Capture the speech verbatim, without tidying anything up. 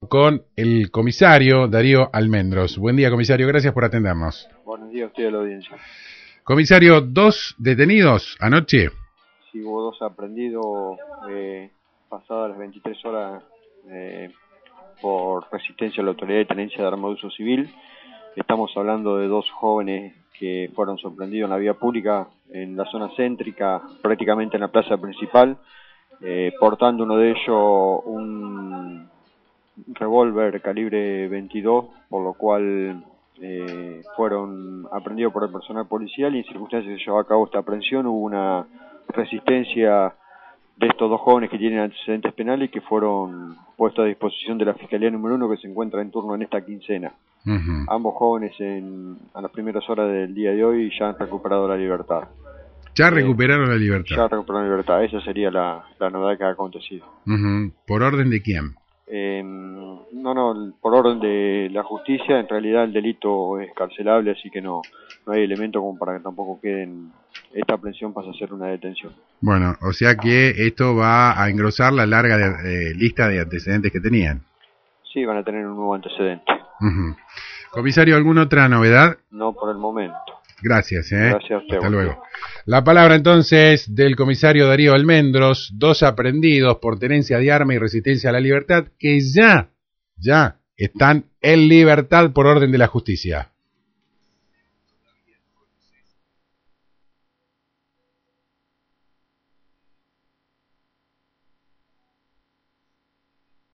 con el comisario Darío Almendros. Buen día, comisario, gracias por atendernos. Buenos días a usted y a la audiencia. Comisario, dos detenidos anoche. Sí, hubo dos aprendidos eh, pasadas las veintitrés horas eh, por resistencia a la autoridad de tenencia de arma de uso civil. Estamos hablando de dos jóvenes que fueron sorprendidos en la vía pública, en la zona céntrica, prácticamente en la plaza principal, eh, portando uno de ellos un revólver calibre veintidós, por lo cual eh, fueron aprendidos por el personal policial, y en circunstancias que se llevó a cabo esta aprehensión hubo una resistencia de estos dos jóvenes que tienen antecedentes penales y que fueron puestos a disposición de la Fiscalía número uno, que se encuentra en turno en esta quincena. Uh-huh. Ambos jóvenes en, a las primeras horas del día de hoy ya han recuperado la libertad. ¿Ya recuperaron eh, la libertad? Ya recuperaron la libertad, esa sería la, la novedad que ha acontecido. Uh-huh. ¿Por orden de quién? Eh, no, no, por orden de la justicia. En realidad el delito es carcelable, así que no, no hay elemento como para que tampoco queden, esta aprehensión pasa a ser una detención. Bueno, o sea que esto va a engrosar la larga de, eh, lista de antecedentes que tenían. Sí, van a tener un nuevo antecedente. Uh-huh. Comisario, ¿alguna otra novedad? No, por el momento. Gracias, ¿eh? Gracias a usted. Hasta luego. La palabra entonces del comisario Darío Almendros, dos aprehendidos por tenencia de arma y resistencia a la libertad que ya, ya están en libertad por orden de la justicia.